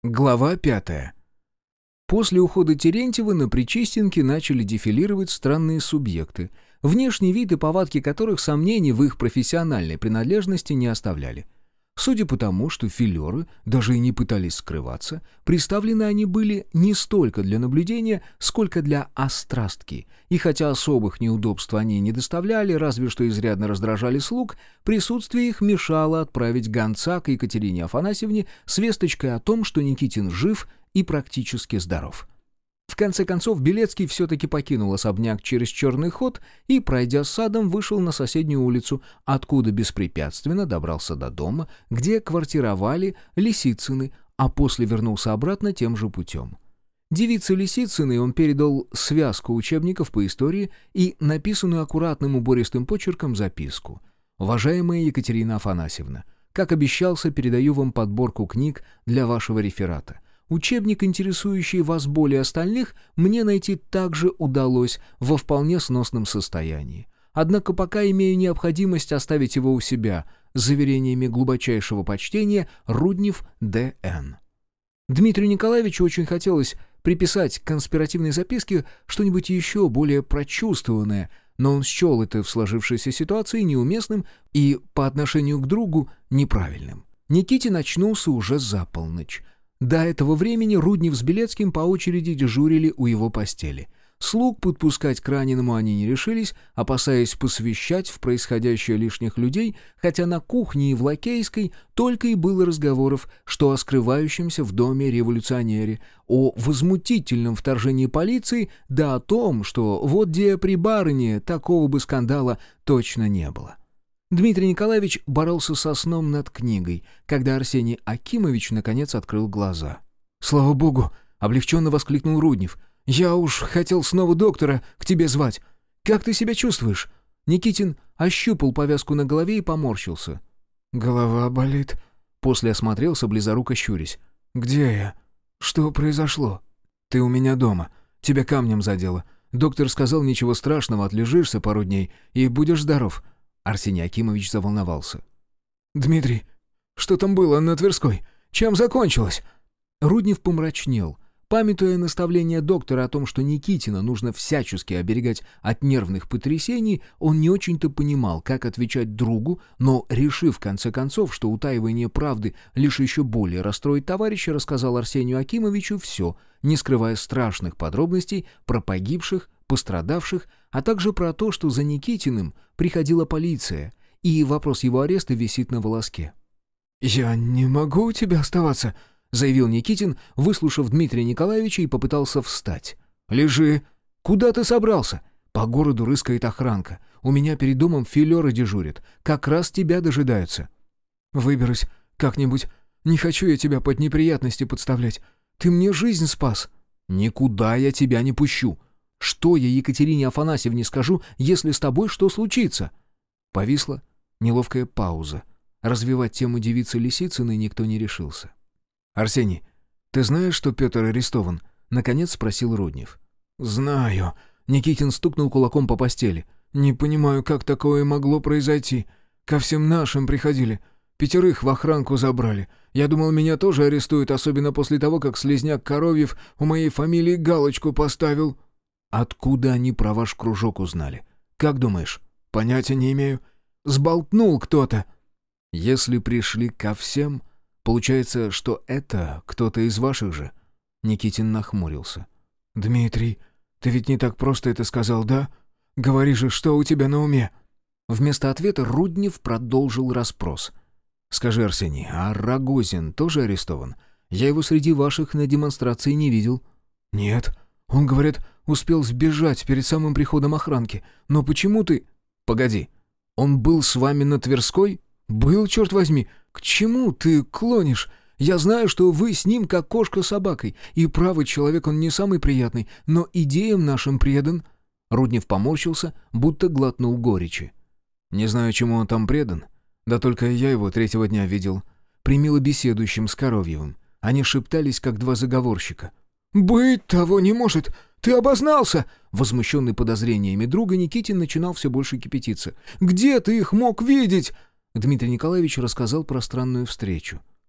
Глава 5. После ухода Терентьева на Причистенке начали дефилировать странные субъекты, внешний вид и повадки которых сомнений в их профессиональной принадлежности не оставляли. Судя по тому, что филеры даже и не пытались скрываться, приставлены они были не столько для наблюдения, сколько для острастки, и хотя особых неудобств они не доставляли, разве что изрядно раздражали слуг, присутствие их мешало отправить гонца к Екатерине Афанасьевне с весточкой о том, что Никитин жив и практически здоров. В конце концов, Белецкий все-таки покинул особняк через черный ход и, пройдя садом, вышел на соседнюю улицу, откуда беспрепятственно добрался до дома, где квартировали Лисицыны, а после вернулся обратно тем же путем. Девице Лисицыной он передал связку учебников по истории и написанную аккуратным убористым почерком записку. «Уважаемая Екатерина Афанасьевна, как обещался, передаю вам подборку книг для вашего реферата. Учебник, интересующий вас более остальных, мне найти также удалось во вполне сносном состоянии. Однако пока имею необходимость оставить его у себя, с заверениями глубочайшего почтения, Руднев Д.Н.» Дмитрию Николаевичу очень хотелось приписать к конспиративной записке что-нибудь еще более прочувствованное, но он счел это в сложившейся ситуации неуместным и по отношению к другу неправильным. Никитин очнулся уже за полночь. До этого времени Руднев с Белецким по очереди дежурили у его постели. Слуг подпускать к раненому они не решились, опасаясь посвящать в происходящее лишних людей, хотя на кухне и в Лакейской только и было разговоров, что о скрывающемся в доме революционере, о возмутительном вторжении полиции, да о том, что вот где при барыне такого бы скандала точно не было. Дмитрий Николаевич боролся со сном над книгой, когда Арсений Акимович наконец открыл глаза. «Слава богу!» — облегченно воскликнул Руднев. «Я уж хотел снова доктора к тебе звать. Как ты себя чувствуешь?» Никитин ощупал повязку на голове и поморщился. «Голова болит», — после осмотрелся, близоруко щурясь. «Где я? Что произошло?» «Ты у меня дома. Тебя камнем задело. Доктор сказал, ничего страшного, отлежишься пару дней и будешь здоров». Арсений Акимович заволновался. «Дмитрий, что там было на Тверской? Чем закончилось?» Руднев помрачнел. Памятуя наставление доктора о том, что Никитина нужно всячески оберегать от нервных потрясений, он не очень-то понимал, как отвечать другу, но, решив в конце концов, что утаивание правды лишь еще более расстроит товарища, рассказал Арсению Акимовичу все, не скрывая страшных подробностей про погибших, пострадавших, а также про то, что за Никитиным приходила полиция, и вопрос его ареста висит на волоске. «Я не могу у тебя оставаться», — заявил Никитин, выслушав Дмитрия Николаевича, и попытался встать. «Лежи. Куда ты собрался? По городу рыскает охранка. У меня перед домом филеры дежурят. Как раз тебя дожидаются». «Выберусь как-нибудь. Не хочу я тебя под неприятности подставлять. Ты мне жизнь спас». «Никуда я тебя не пущу. Что я Екатерине Афанасьевне скажу, если с тобой что случится?» Повисла неловкая пауза. Развивать тему девицы Лисицыной никто не решился. «Арсений, ты знаешь, что Петр арестован?» — наконец спросил Руднев. «Знаю». Никитин стукнул кулаком по постели. «Не понимаю, как такое могло произойти. Ко всем нашим приходили. 5 в охранку забрали. Я думал, меня тоже арестуют, особенно после того, как слизняк Коровьев у моей фамилии галочку поставил». «Откуда они про ваш кружок узнали? Как думаешь?» «Понятия не имею. Сболтнул кто-то». «Если пришли ко всем, получается, что это кто-то из ваших же?» Никитин нахмурился. «Дмитрий, ты ведь не так просто это сказал, да? Говори же, что у тебя на уме?» Вместо ответа Руднев продолжил расспрос. «Скажи, Арсений, а Рогозин тоже арестован? Я его среди ваших на демонстрации не видел». «Нет. Он, говорят, успел сбежать перед самым приходом охранки. Но почему ты...» «Погоди. Он был с вами на Тверской?» «Был, черт возьми. К чему ты клонишь? Я знаю, что вы с ним как кошка с собакой, и правый человек он не самый приятный, но идеям нашим предан». Руднев поморщился, будто глотнул горечи. «Не знаю, чему он там предан. Да только я его 3-го дня видел. Примило беседующим с Коровьевым. Они шептались, как 2 заговорщика». «Быть того не может! Ты обознался!» Возмущенный подозрениями друга, Никитин начинал все больше кипятиться. «Где ты их мог видеть?» Дмитрий Николаевич рассказал про странную встречу.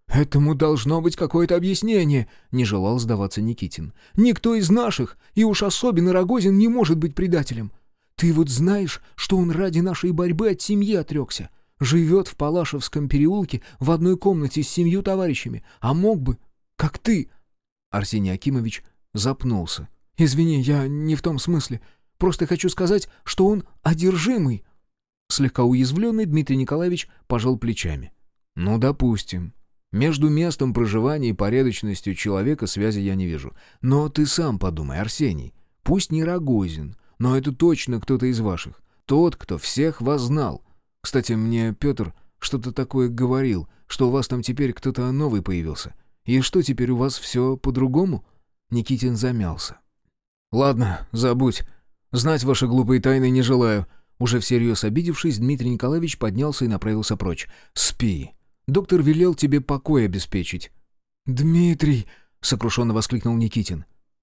«Этому должно быть какое-то объяснение», — не желал сдаваться Никитин. «Никто из наших, и уж особенно Рогозин, не может быть предателем. Ты вот знаешь, что он ради нашей борьбы от семьи отрекся. Живет в Палашевском переулке в одной комнате с 7 товарищами, а мог бы, как ты». Арсений Акимович запнулся. «Извини, я не в том смысле. Просто хочу сказать, что он одержимый». Слегка уязвленный Дмитрий Николаевич пожал плечами. «Ну, допустим. Между местом проживания и порядочностью человека связи я не вижу. Но ты сам подумай, Арсений. Пусть не Рогозин, но это точно кто-то из ваших. Тот, кто всех вас знал. Кстати, мне Петр что-то такое говорил, что у вас там теперь кто-то новый появился. И что, теперь у вас все по-другому?» Никитин замялся. «Ладно, забудь. Знать ваши глупые тайны не желаю». Уже всерьез обидевшись, Дмитрий Николаевич поднялся и направился прочь. «Спи. Доктор велел тебе покой обеспечить». «Дмитрий!» — сокрушенно воскликнул Никитин.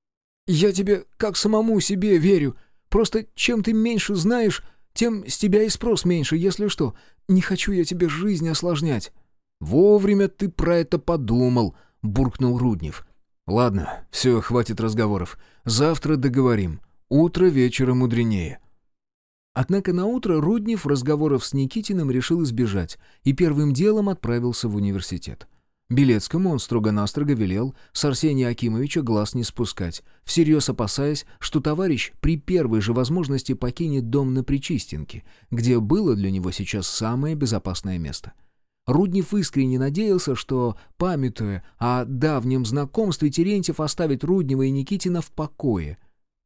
«Я тебе как самому себе верю. Просто чем ты меньше знаешь, тем с тебя и спрос меньше, если что. Не хочу я тебе жизнь осложнять». «Вовремя ты про это подумал», — буркнул Руднев. «Ладно, все, хватит разговоров. Завтра договорим. Утро вечера мудренее». Однако наутро Руднев разговоров с Никитиным решил избежать и первым делом отправился в университет. Белецкому он строго-настрого велел с Арсения Акимовича глаз не спускать, всерьез опасаясь, что товарищ при первой же возможности покинет дом на Причистенке, где было для него сейчас самое безопасное место. Руднев искренне надеялся, что, памятуя о давнем знакомстве, Терентьев оставит Руднева и Никитина в покое,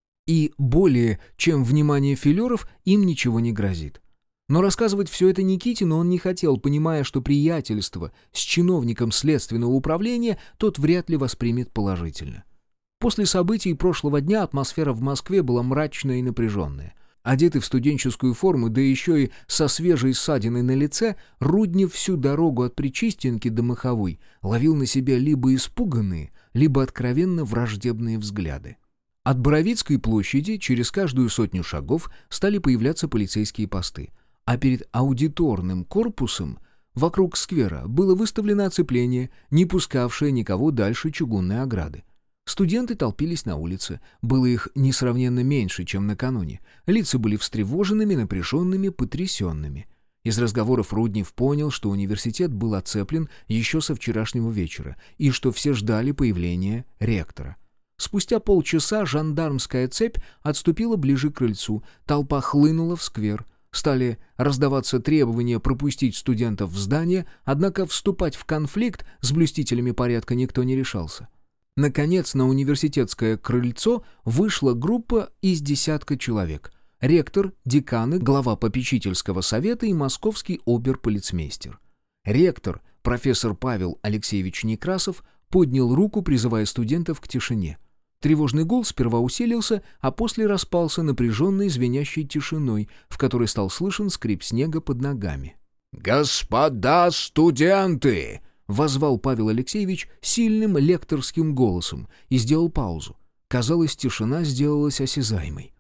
и более чем внимание филеров им ничего не грозит. Но рассказывать все это Никитину он не хотел, понимая, что приятельство с чиновником следственного управления тот вряд ли воспримет положительно. После событий прошлого дня атмосфера в Москве была мрачная и напряженная. Одетый в студенческую форму, да еще и со свежей ссадиной на лице, Руднев всю дорогу от Причистенки до Маховой ловил на себя либо испуганные, либо откровенно враждебные взгляды. От Боровицкой площади через каждую 100 шагов стали появляться полицейские посты, а перед аудиторным корпусом вокруг сквера было выставлено оцепление, не пускавшее никого дальше чугунной ограды. Студенты толпились на улице, было их несравненно меньше, чем накануне. Лица были встревоженными, напряженными, потрясенными. Из разговоров Руднев понял, что университет был оцеплен еще со вчерашнего вечера, и что все ждали появления ректора. Спустя полчаса жандармская цепь отступила ближе к крыльцу, толпа хлынула в сквер. Стали раздаваться требования пропустить студентов в здание, однако вступать в конфликт с блюстителями порядка никто не решался. Наконец, на университетское крыльцо вышла группа из 10 человек. Ректор, деканы, глава попечительского совета и московский обер-полицмейстер. Ректор, профессор Павел Алексеевич Некрасов, поднял руку, призывая студентов к тишине. Тревожный гул сперва усилился, а после распался напряженной звенящей тишиной, в которой стал слышен скрип снега под ногами. «Господа студенты!» — воззвал Павел Алексеевич сильным лекторским голосом и сделал паузу. Казалось, тишина сделалась осязаемой.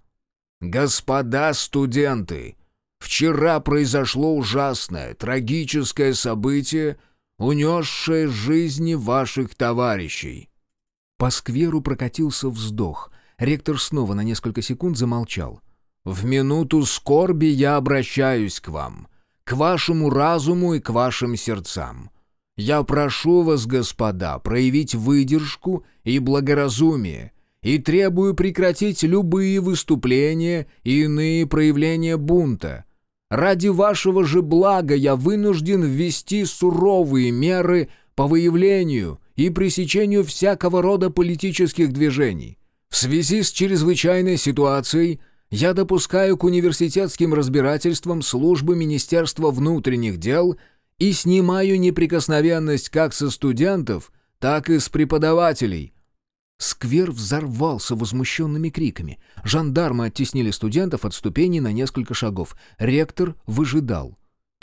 «Господа студенты! Вчера произошло ужасное, трагическое событие, унесшее жизни ваших товарищей». По скверу прокатился вздох. Ректор снова на несколько секунд замолчал. «В минуту скорби я обращаюсь к вам, к вашему разуму и к вашим сердцам. Я прошу вас, господа, проявить выдержку и благоразумие и требую прекратить любые выступления и иные проявления бунта. Ради вашего же блага я вынужден ввести суровые меры по выявлению и пресечению всякого рода политических движений. В связи с чрезвычайной ситуацией я допускаю к университетским разбирательствам службы Министерства внутренних дел и снимаю неприкосновенность как со студентов, так и с преподавателей». Сквер взорвался возмущенными криками. Жандармы оттеснили студентов от ступеней на несколько шагов. Ректор выжидал.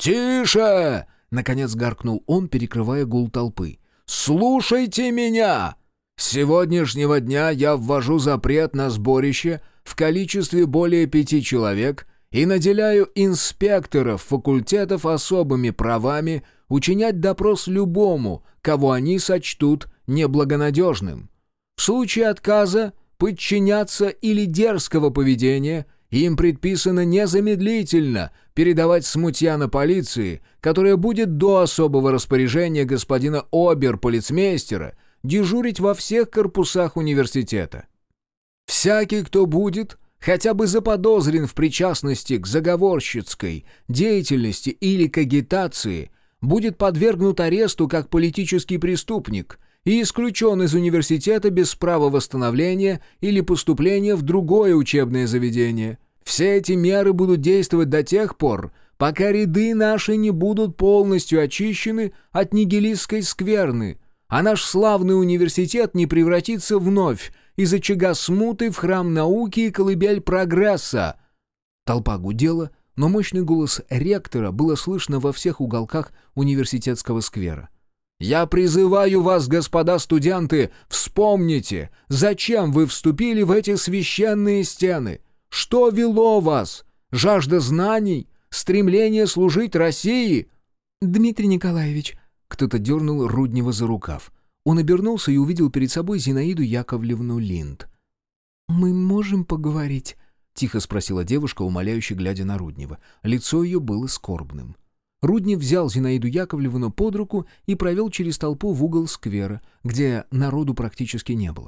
«Тише!» — наконец гаркнул он, перекрывая гул толпы. «Слушайте меня! С сегодняшнего дня я ввожу запрет на сборище в количестве более 5 человек и наделяю инспекторов факультетов особыми правами учинять допрос любому, кого они сочтут неблагонадежным. В случае отказа подчиняться или дерзкого поведения им предписано незамедлительно передавать смутьяна полиции, которая будет до особого распоряжения господина обер-полицмейстера дежурить во всех корпусах университета. Всякий, кто будет хотя бы заподозрен в причастности к заговорщицкой деятельности или к агитации, будет подвергнут аресту как политический преступник и исключен из университета без права восстановления или поступления в другое учебное заведение. Все эти меры будут действовать до тех пор, пока ряды наши не будут полностью очищены от нигилистской скверны, а наш славный университет не превратится вновь из очага смуты в храм науки и колыбель прогресса». Толпа гудела, но мощный голос ректора было слышно во всех уголках университетского сквера. «Я призываю вас, господа студенты, вспомните, зачем вы вступили в эти священные стены. Что вело вас? Жажда знаний? Стремление служить России?» «Дмитрий Николаевич», — кто-то дернул Руднева за рукав. Он обернулся и увидел перед собой Зинаиду Яковлевну Линд. «Мы можем поговорить?» — тихо спросила девушка, умоляюще глядя на Руднева. Лицо ее было скорбным. Руднев взял Зинаиду Яковлевну под руку и провел через толпу в угол сквера, где народу практически не было.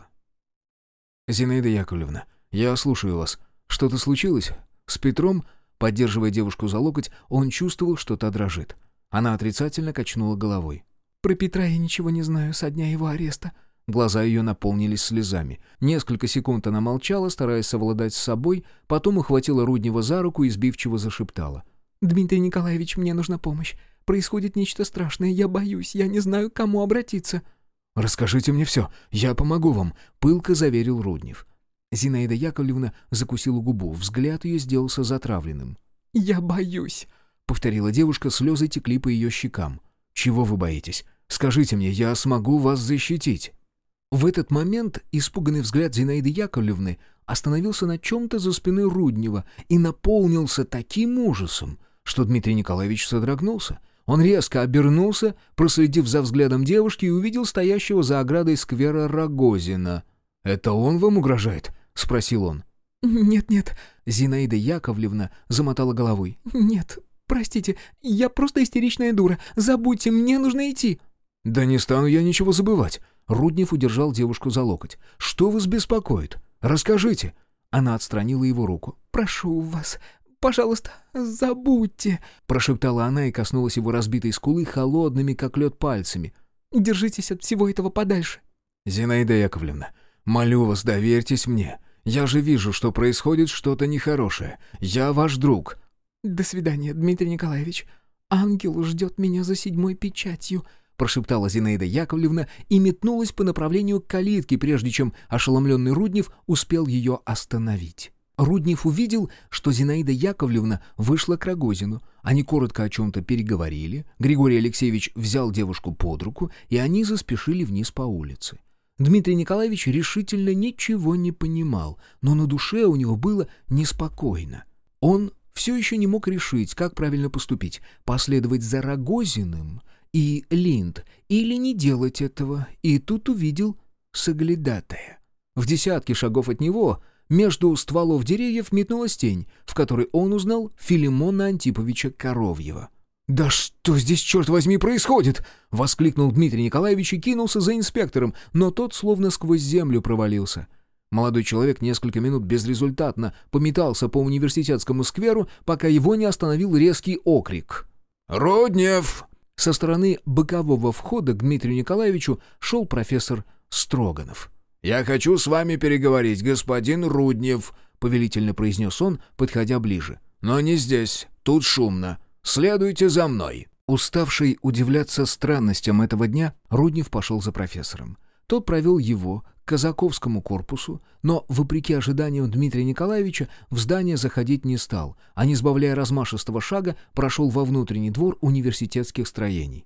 «Зинаида Яковлевна, я слушаю вас. Что-то случилось? С Петром?» Поддерживая девушку за локоть, он чувствовал, что та дрожит. Она отрицательно качнула головой. «Про Петра я ничего не знаю со дня его ареста». Глаза ее наполнились слезами. Несколько секунд она молчала, стараясь совладать с собой, потом ухватила Руднева за руку и сбивчиво зашептала. «Дмитрий Николаевич, мне нужна помощь. Происходит нечто страшное, я боюсь, я не знаю, к кому обратиться». «Расскажите мне все, я помогу вам», — пылко заверил Руднев. Зинаида Яковлевна закусила губу, взгляд ее сделался затравленным. «Я боюсь», — повторила девушка, слезы текли по ее щекам. «Чего вы боитесь? Скажите мне, я смогу вас защитить». В этот момент испуганный взгляд Зинаиды Яковлевны остановился на чем-то за спиной Руднева и наполнился таким ужасом, что Дмитрий Николаевич содрогнулся. Он резко обернулся, проследив за взглядом девушки, и увидел стоящего за оградой сквера Рогозина. «Это он вам угрожает?» — спросил он. «Нет-нет», — Зинаида Яковлевна замотала головой. «Нет, простите, я просто истеричная дура. Забудьте, мне нужно идти». «Да не стану я ничего забывать». Руднев удержал девушку за локоть. «Что вас беспокоит? Расскажите». Она отстранила его руку. «Прошу вас, пожалуйста, забудьте», — прошептала она и коснулась его разбитой скулы холодными, как лед, пальцами. «Держитесь от всего этого подальше». «Зинаида Яковлевна, молю вас, доверьтесь мне. Я же вижу, что происходит что-то нехорошее. Я ваш друг». «До свидания, Дмитрий Николаевич. Ангел ждет меня за 7-й печатью», — прошептала Зинаида Яковлевна и метнулась по направлению к калитке, прежде чем ошеломленный Руднев успел ее остановить. Руднев увидел, что Зинаида Яковлевна вышла к Рогозину. Они коротко о чем-то переговорили, Григорий Алексеевич взял девушку под руку, и они заспешили вниз по улице. Дмитрий Николаевич решительно ничего не понимал, но на душе у него было неспокойно. Он все еще не мог решить, как правильно поступить, последовать за Рогозиным и Линд или не делать этого, и тут увидел соглядатая. В десятке шагов от него между стволов деревьев метнулась тень, в которой он узнал Филимона Антиповича Коровьева. «Да что здесь, черт возьми, происходит?» — воскликнул Дмитрий Николаевич и кинулся за инспектором, но тот словно сквозь землю провалился. Молодой человек несколько минут безрезультатно пометался по университетскому скверу, пока его не остановил резкий окрик. «Руднев!» Со стороны бокового входа к Дмитрию Николаевичу шел профессор Строганов. «Я хочу с вами переговорить, господин Руднев», — повелительно произнес он, подходя ближе. «Но не здесь, тут шумно. Следуйте за мной». Уставший удивляться странностям этого дня, Руднев пошел за профессором. Тот провел его к Казаковскому корпусу, но, вопреки ожиданиям Дмитрия Николаевича, в здание заходить не стал, а, не сбавляя размашистого шага, прошел во внутренний двор университетских строений.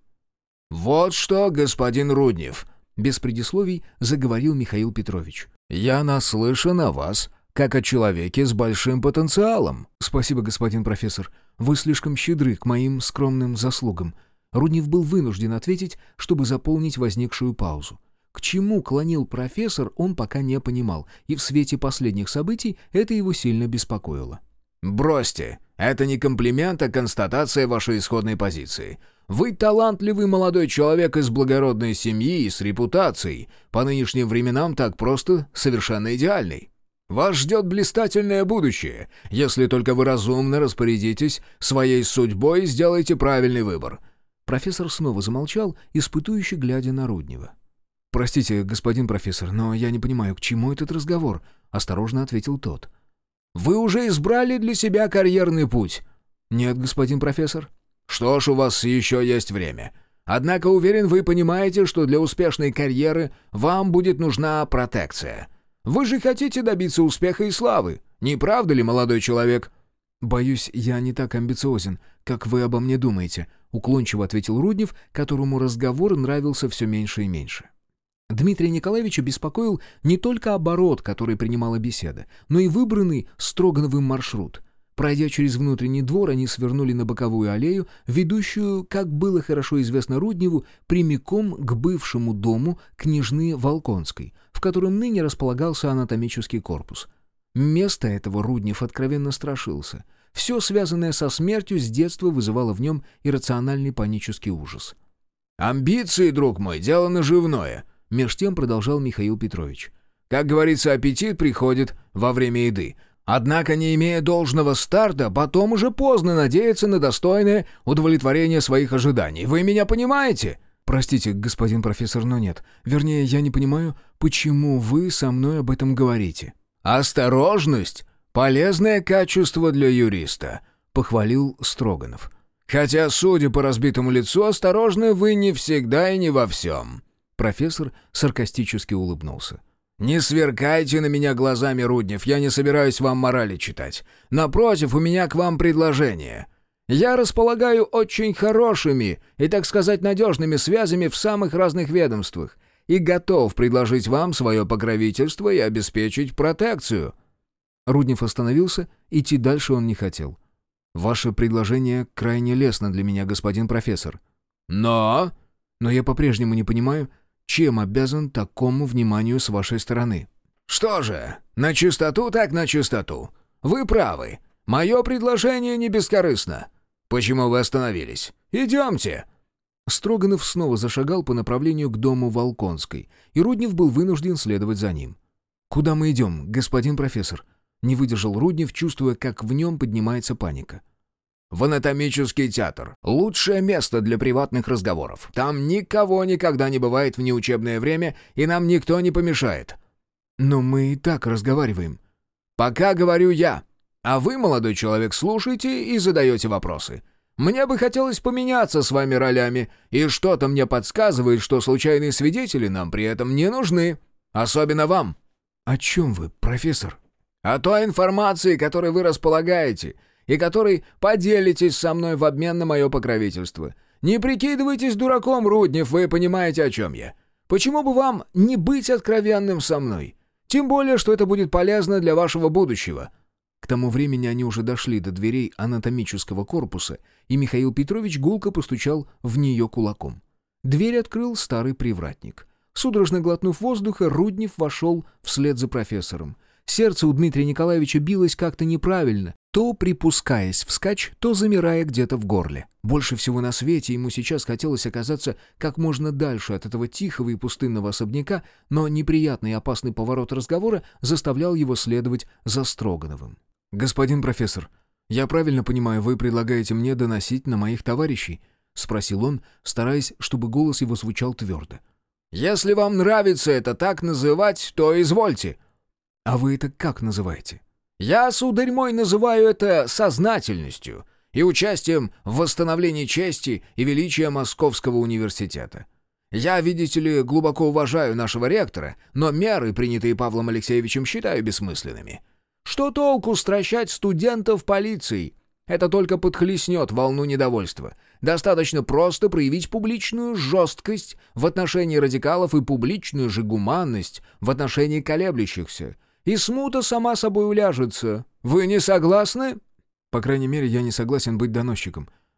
«Вот что, господин Руднев», — без предисловий заговорил Михаил Петрович. «Я наслышан о вас, как о человеке с большим потенциалом». «Спасибо, господин профессор. Вы слишком щедры к моим скромным заслугам. Руднев был вынужден ответить, чтобы заполнить возникшую паузу. К чему клонил профессор, он пока не понимал, и в свете последних событий это его сильно беспокоило. «Бросьте, это не комплимент, а констатация вашей исходной позиции. Вы талантливый молодой человек из благородной семьи и с репутацией, по нынешним временам так просто совершенно идеальный. Вас ждет блистательное будущее, если только вы разумно распорядитесь своей судьбой и сделаете правильный выбор». Профессор снова замолчал, испытующе глядя на Руднева. «Простите, господин профессор, но я не понимаю, к чему этот разговор?» — осторожно ответил тот. «Вы уже избрали для себя карьерный путь?» «Нет, господин профессор». «Что ж, у вас еще есть время. Однако, уверен, вы понимаете, что для успешной карьеры вам будет нужна протекция. Вы же хотите добиться успеха и славы, не правда ли, молодой человек?» «Боюсь, я не так амбициозен, как вы обо мне думаете», — уклончиво ответил Руднев, которому разговор нравился все меньше и меньше. Дмитрия Николаевича беспокоил не только оборот, который принимала беседа, но и выбранный Строгановым маршрут. Пройдя через внутренний двор, они свернули на боковую аллею, ведущую, как было хорошо известно Рудневу, прямиком к бывшему дому княжны Волконской, в котором ныне располагался анатомический корпус. Место этого Руднев откровенно страшился. Все, связанное со смертью, с детства вызывало в нем иррациональный панический ужас. «Амбиции, друг мой, дело наживное», — меж тем продолжал Михаил Петрович. «Как говорится, аппетит приходит во время еды. Однако, не имея должного старта, потом уже поздно надеяться на достойное удовлетворение своих ожиданий. Вы меня понимаете?» «Простите, господин профессор, но нет. Вернее, я не понимаю, почему вы со мной об этом говорите». «Осторожность — полезное качество для юриста», — похвалил Строганов. «Хотя, судя по разбитому лицу, осторожны вы не всегда и не во всем». Профессор саркастически улыбнулся. «Не сверкайте на меня глазами, Руднев, я не собираюсь вам морали читать. Напротив, у меня к вам предложение. Я располагаю очень хорошими и, так сказать, надежными связями в самых разных ведомствах и готов предложить вам свое покровительство и обеспечить протекцию». Руднев остановился, идти дальше он не хотел. «Ваше предложение крайне лестно для меня, господин профессор». Но я по-прежнему не понимаю, чем обязан такому вниманию с вашей стороны». «Что же, на чистоту так на чистоту. Вы правы. Мое предложение не бескорыстно. Почему вы остановились? Идемте». Строганов снова зашагал по направлению к дому Волконской, и Руднев был вынужден следовать за ним. «Куда мы идем, господин профессор?» Не выдержал Руднев, чувствуя, как в нем поднимается паника. «В анатомический театр. Лучшее место для приватных разговоров. Там никого никогда не бывает в неучебное время, и нам никто не помешает». «Но мы и так разговариваем». «Пока говорю я. А вы, молодой человек, слушайте и задаете вопросы. Мне бы хотелось поменяться с вами ролями, и что-то мне подсказывает, что случайные свидетели нам при этом не нужны. Особенно вам». «О чем вы, профессор?» «О той информации, которой вы располагаете, и которой поделитесь со мной в обмен на мое покровительство. Не прикидывайтесь дураком, Руднев, вы понимаете, о чем я. Почему бы вам не быть откровенным со мной? Тем более, что это будет полезно для вашего будущего». К тому времени они уже дошли до дверей анатомического корпуса, и Михаил Петрович гулко постучал в нее кулаком. Дверь открыл старый привратник. Судорожно глотнув воздуха, Руднев вошел вслед за профессором. Сердце у Дмитрия Николаевича билось как-то неправильно, то припускаясь вскачь, то замирая где-то в горле. Больше всего на свете ему сейчас хотелось оказаться как можно дальше от этого тихого и пустынного особняка, но неприятный и опасный поворот разговора заставлял его следовать за Строгановым. «Господин профессор, я правильно понимаю, вы предлагаете мне доносить на моих товарищей?» — спросил он, стараясь, чтобы голос его звучал твердо. «Если вам нравится это так называть, то извольте». «А вы это как называете?» «Я, сударь мой, называю это сознательностью и участием в восстановлении чести и величия Московского университета. Я, видите ли, глубоко уважаю нашего ректора, но меры, принятые Павлом Алексеевичем, считаю бессмысленными. Что толку стращать студентов полицией? Это только подхлестнет волну недовольства. Достаточно просто проявить публичную жесткость в отношении радикалов и публичную же гуманность в отношении колеблющихся. И смута сама собой уляжется. Вы не согласны?» «По крайней мере, я не согласен быть доносчиком.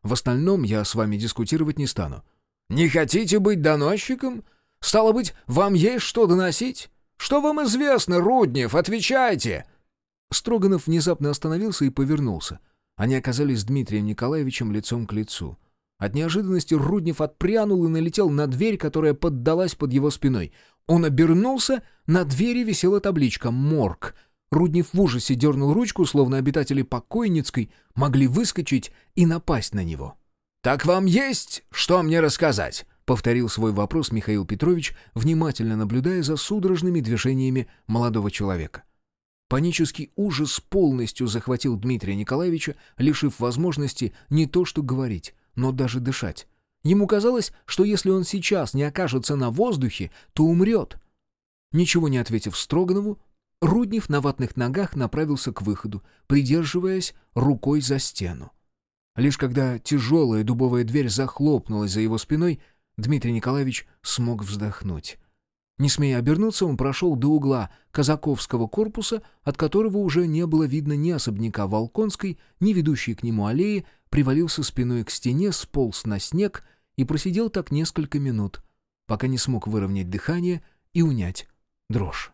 В остальном я с вами дискутировать не стану». «Не хотите быть доносчиком? Стало быть, вам есть что доносить? Что вам известно, Руднев? Отвечайте!» Строганов внезапно остановился и повернулся. Они оказались с Дмитрием Николаевичем лицом к лицу. От неожиданности Руднев отпрянул и налетел на дверь, которая поддалась под его спиной. Он обернулся, на двери висела табличка «Морг». Руднев в ужасе дернул ручку, словно обитатели покойницкой могли выскочить и напасть на него. «Так вам есть что мне рассказать?» — повторил свой вопрос Михаил Петрович, внимательно наблюдая за судорожными движениями молодого человека. Панический ужас полностью захватил Дмитрия Николаевича, лишив возможности не то что говорить, но даже дышать. Ему казалось, что если он сейчас не окажется на воздухе, то умрет. Ничего не ответив Строганову, Руднев на ватных ногах направился к выходу, придерживаясь рукой за стену. Лишь когда тяжелая дубовая дверь захлопнулась за его спиной, Дмитрий Николаевич смог вздохнуть. Не смея обернуться, он прошел до угла казаковского корпуса, от которого уже не было видно ни особняка Волконской, ни ведущей к нему аллеи, привалился спиной к стене, сполз на снег и просидел так несколько минут, пока не смог выровнять дыхание и унять дрожь.